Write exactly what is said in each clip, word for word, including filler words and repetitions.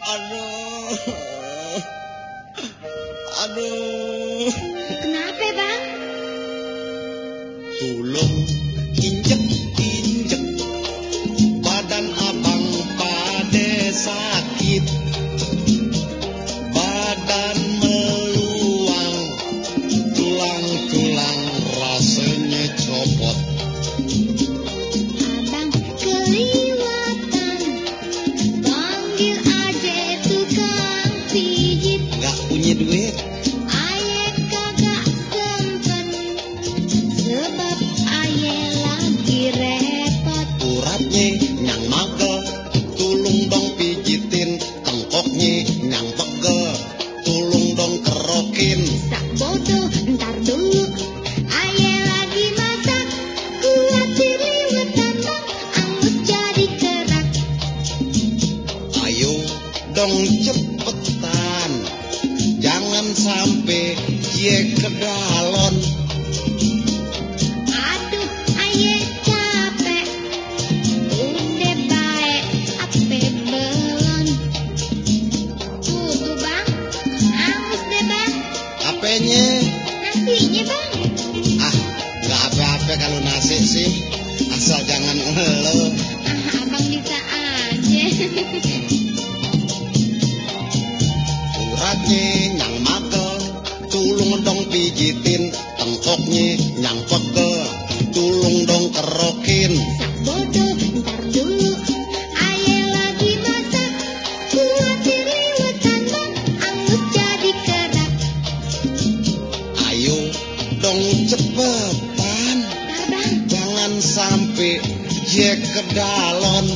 Aduh. Aduh. Kenapa, Bang? Tulung injek-injek badan abang pada sakit. Badan meluang, tulang-tulang rasanya copot. Abang keliwatan, panggil aja tukang pijit. Gak punya duit. Aye kagak sempen, sebab aye lagi repot. Uratnya nyang magel, tulung dong pijitin. Tengkoknya nyang pegel, tulung dong kerokin. Sak bodoh, ntar dulu. Aye lagi masak, kuatir liwetan bang, angus jadi kerak. Ayo dong cepetan, jangan sampai ye kedalon. Aduh, aye capek, udah baik, ape belon. Tuh, tuh bang, angus deh bang, Apanya? nasinya bang. Ah, gak apa-apa kalau nasi sih, asal jangan ngeluh. Ah, abang bisa aja. Uratnya nyang magel, tulung dong pijitin. Tengkoknya nyang pegel, tulung dong kerokin. Sak bodoh, ntar dulu. Aye lagi masak, kuatir liwetan bang, angus jadi kerak. Ayo dong cepetan, Ntar bang, jangan sampai ye kedalon.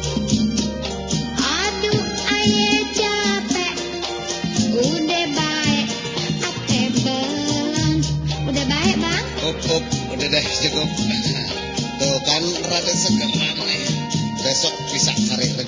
aduh aye capek, udah baik, ape belon. Udah baik bang. Up, up, udah deh cukup. Tuh kan rada segeran nih. Besok bisa cari rezeki.